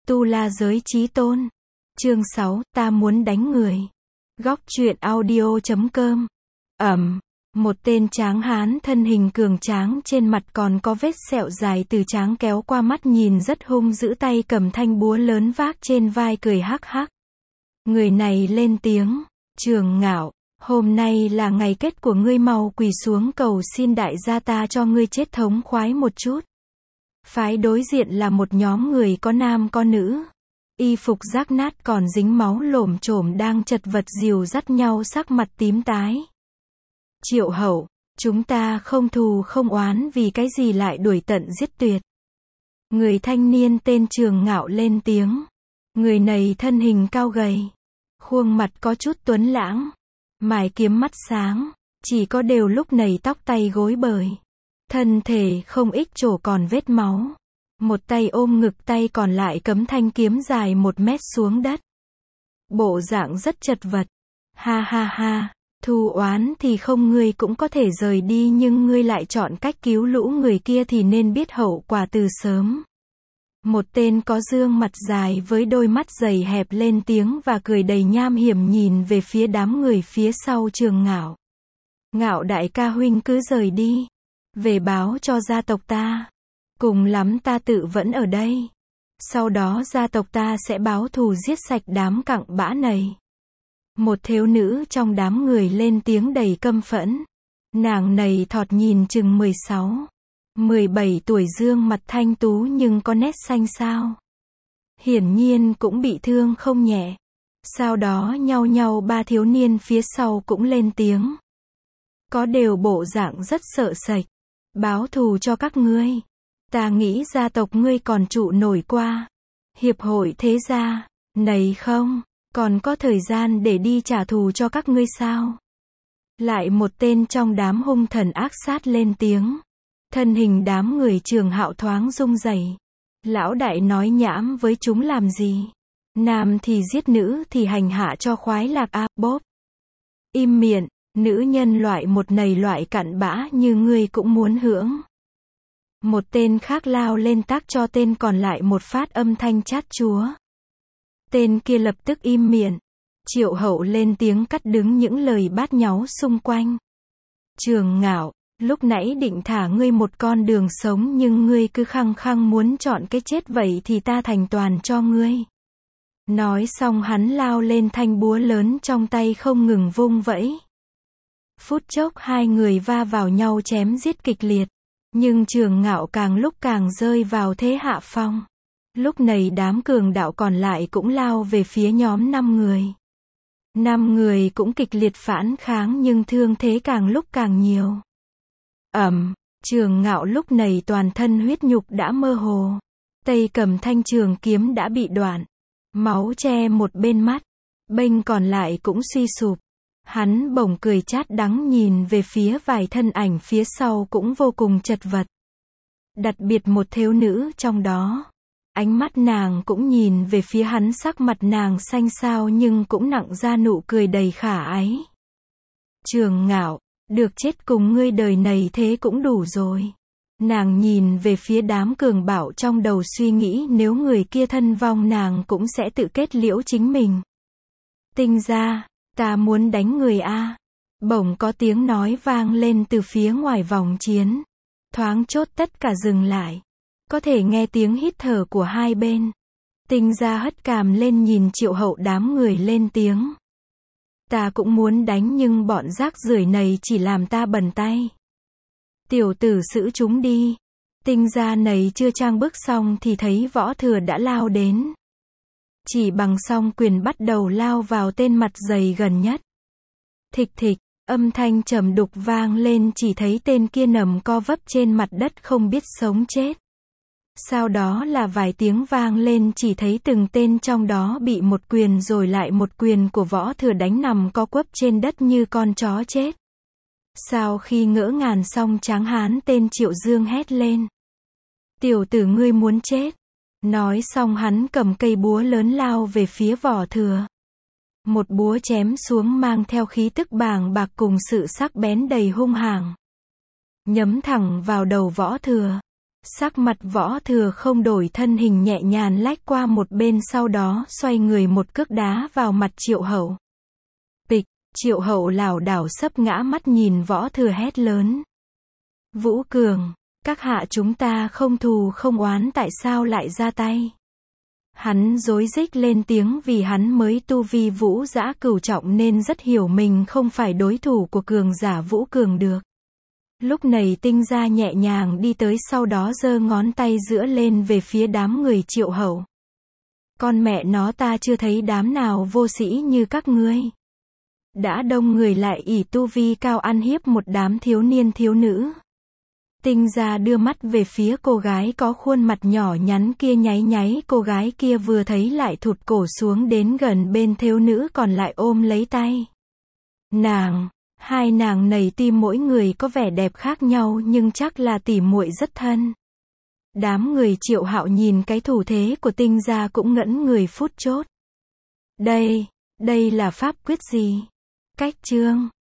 Tu La Giới Chí Tôn. Chương 6, ta muốn đánh người. Góc truyện audio.com. Một tên tráng hán thân hình cường tráng, trên mặt còn có vết sẹo dài từ tráng kéo qua mắt, nhìn rất hung dữ, tay cầm thanh búa lớn vác trên vai, cười hắc hắc. Người này lên tiếng: Trường Ngạo, hôm nay là ngày kết của ngươi, mau quỳ xuống cầu xin đại gia ta cho ngươi chết thống khoái một chút. Phái đối diện là một nhóm người có nam có nữ, y phục rách nát còn dính máu lổm chổm, đang chật vật dìu dắt nhau, sắc mặt tím tái. Triệu Hậu, chúng ta không thù không oán, vì cái gì lại đuổi tận giết tuyệt? Người thanh niên tên Trường Ngạo lên tiếng. Người này thân hình cao gầy, khuôn mặt có chút tuấn lãng, mày kiếm mắt sáng, chỉ có điều lúc này tóc tay gối bời, thân thể không ít chỗ còn vết máu. Một tay ôm ngực, tay còn lại cắm thanh kiếm dài 1 mét xuống đất. Bộ dạng rất chật vật. Ha ha ha, thù oán thì không, ngươi cũng có thể rời đi, nhưng ngươi lại chọn cách cứu lũ người kia thì nên biết hậu quả từ sớm. Một tên có dương mặt dài với đôi mắt dày hẹp lên tiếng và cười đầy nham hiểm, nhìn về phía đám người phía sau Trường Ngạo. Ngạo đại ca, huynh cứ rời đi, về báo cho gia tộc ta. Cùng lắm ta tự vẫn ở đây. Sau đó gia tộc ta sẽ báo thù, giết sạch đám cặn bã này. Một thiếu nữ trong đám người lên tiếng đầy căm phẫn. Nàng này thọt nhìn chừng 16, 17 tuổi, dương mặt thanh tú nhưng có nét xanh xao. Hiển nhiên cũng bị thương không nhẹ. Sau đó nhau 3 thiếu niên phía sau cũng lên tiếng. Có đều bộ dạng rất sợ sệt. Báo thù cho các ngươi. Ta nghĩ gia tộc ngươi còn trụ nổi qua hiệp hội thế gia này không? Còn có thời gian để đi trả thù cho các ngươi sao? Lại một tên trong đám hung thần ác sát lên tiếng. Thân hình đám người Trường Hạo thoáng rung rẩy. Lão đại nói nhảm với chúng làm gì? Nam thì giết, nữ thì hành hạ cho khoái lạc a, bóp. Im miệng, nữ nhân loại một này loại cặn bã như ngươi cũng muốn hưởng. Một tên khác lao lên tác cho tên còn lại một phát âm thanh chát chúa. Tên kia lập tức im miệng. Triệu Hậu lên tiếng cắt đứng những lời bát nháo xung quanh. Trường Ngạo, lúc nãy định thả ngươi một con đường sống, nhưng ngươi cứ khăng khăng muốn chọn cái chết, vậy thì ta thành toàn cho ngươi. Nói xong hắn lao lên, thanh búa lớn trong tay không ngừng vung vẫy. Phút chốc hai người va vào nhau, chém giết kịch liệt. Nhưng Trường Ngạo càng lúc càng rơi vào thế hạ phong. Lúc này đám cường đạo còn lại cũng lao về phía nhóm 5 người. 5 người cũng kịch liệt phản kháng, nhưng thương thế càng lúc càng nhiều. Trường Ngạo lúc này toàn thân huyết nhục đã mơ hồ. Tay cầm thanh trường kiếm đã bị đoạn. Máu che một bên mắt. Bên còn lại cũng suy sụp. Hắn bỗng cười chát đắng nhìn về phía vài thân ảnh phía sau cũng vô cùng chật vật. Đặc biệt một thiếu nữ trong đó. Ánh mắt nàng cũng nhìn về phía hắn, sắc mặt nàng xanh xao nhưng cũng nặng ra nụ cười đầy khả ái. Trường Ngạo, được chết cùng ngươi đời này thế cũng đủ rồi. Nàng nhìn về phía đám cường bạo, trong đầu suy nghĩ nếu người kia thân vong nàng cũng sẽ tự kết liễu chính mình. Tinh ra, ta muốn đánh người a. Bỗng có tiếng nói vang lên từ phía ngoài vòng chiến. Thoáng chốt tất cả dừng lại. Có thể nghe tiếng hít thở của hai bên. Tinh ra hất cằm lên nhìn Triệu Hậu, đám người lên tiếng. Ta cũng muốn đánh, nhưng bọn rác rưởi này chỉ làm ta bẩn tay. Tiểu tử xử chúng đi. Tinh ra này chưa trang bước xong thì thấy Võ Thừa đã lao đến. Chỉ bằng song quyền bắt đầu lao vào tên mặt dày gần nhất. Thịch thịch, âm thanh trầm đục vang lên, chỉ thấy tên kia nằm co vấp trên mặt đất không biết sống chết. Sau đó là vài tiếng vang lên, chỉ thấy từng tên trong đó bị một quyền rồi lại một quyền của Võ Thừa đánh nằm co quắp trên đất như con chó chết. Sau khi ngỡ ngàng xong, tráng hán tên Triệu Dương hét lên. Tiểu tử, ngươi muốn chết. Nói xong hắn cầm cây búa lớn lao về phía Võ Thừa. Một búa chém xuống mang theo khí tức bàng bạc cùng sự sắc bén đầy hung hãn. Nhắm thẳng vào đầu Võ Thừa. Sắc mặt Võ Thừa không đổi, thân hình nhẹ nhàng lách qua một bên, sau đó xoay người một cước đá vào mặt Triệu Hậu. Bịch, Triệu Hậu lảo đảo sấp ngã, mắt nhìn Võ Thừa hét lớn. Vũ Cường, các hạ chúng ta không thù không oán, tại sao lại ra tay? Hắn rối rít lên tiếng, vì hắn mới tu vi vũ dã cửu trọng nên rất hiểu mình không phải đối thủ của cường giả Vũ Cường được. Lúc này Tinh Gia nhẹ nhàng đi tới, sau đó giơ ngón tay giữa lên về phía đám người Triệu Hậu. Con mẹ nó, ta chưa thấy đám nào vô sĩ như các ngươi. Đã đông người lại ỷ tu vi cao ăn hiếp một đám thiếu niên thiếu nữ. Tinh Gia đưa mắt về phía cô gái có khuôn mặt nhỏ nhắn kia, nháy nháy, cô gái kia vừa thấy lại thụt cổ xuống đến gần bên thiếu nữ còn lại ôm lấy tay. Hai nàng này tuy mỗi người có vẻ đẹp khác nhau nhưng chắc là tỉ muội rất thân. Đám người Triệu Hạo nhìn cái thủ thế của Tinh Gia cũng ngẩn người phút chốc. Đây là pháp quyết gì? Cách chương